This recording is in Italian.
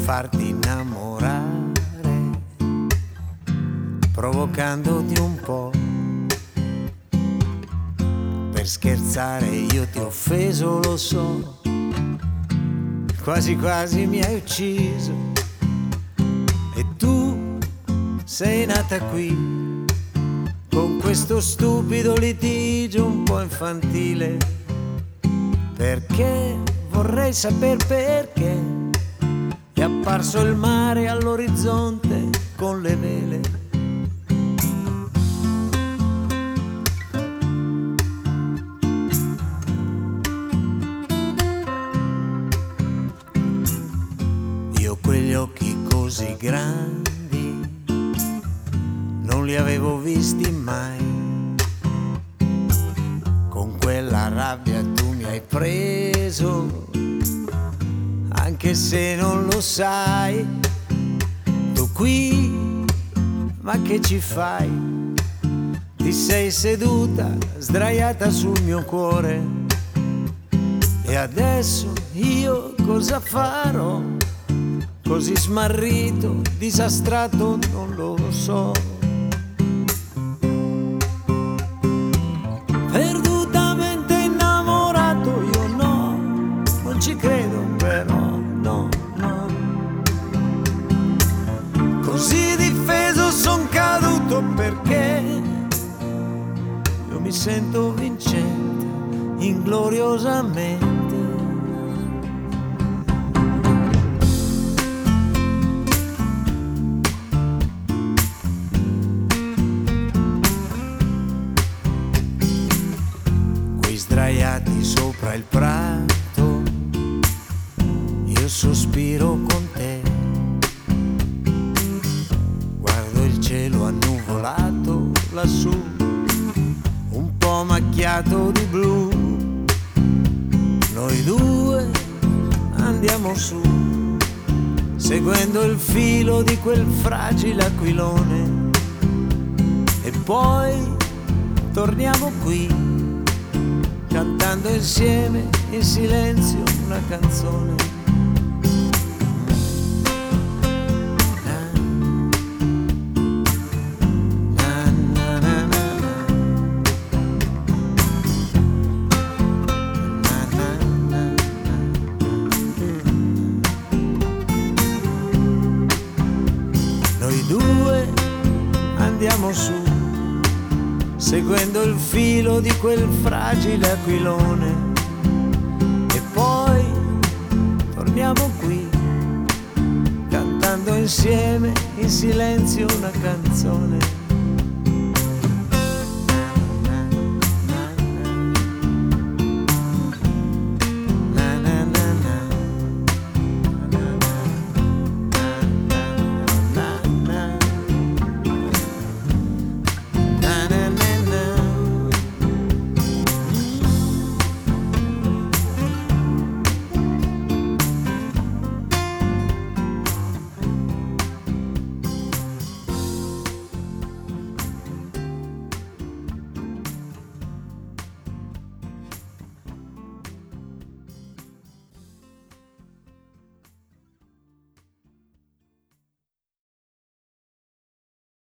farti innamorare, provocandoti un po'. Per scherzare io ti ho offeso, lo so, quasi quasi mi hai ucciso. E tu sei nata qui con questo stupido litigio un po' infantile. Perché? Vorrei saper perché è apparso il mare all'orizzonte con le vele. Io quegli occhi così grandi non li avevo visti mai. Con quella rabbia tu mi hai preso, anche se non lo sai. Tu qui, ma che ci fai? Ti sei seduta, sdraiata sul mio cuore. E adesso io cosa farò? Così smarrito, disastrato, non lo so. Perdutamente innamorato, io no, non ci credo però, no, no. Così difeso son caduto perché io mi sento vincente, ingloriosamente. Sdraiati sopra il prato, io sospiro con te. Guardo il cielo annuvolato lassù, un po' macchiato di blu. Noi due andiamo su, seguendo il filo di quel fragile aquilone. E poi torniamo qui, cantando insieme in silenzio una canzone. Noi due andiamo su, seguendo il filo di quel fragile aquilone. E poi torniamo qui, cantando insieme in silenzio una canzone.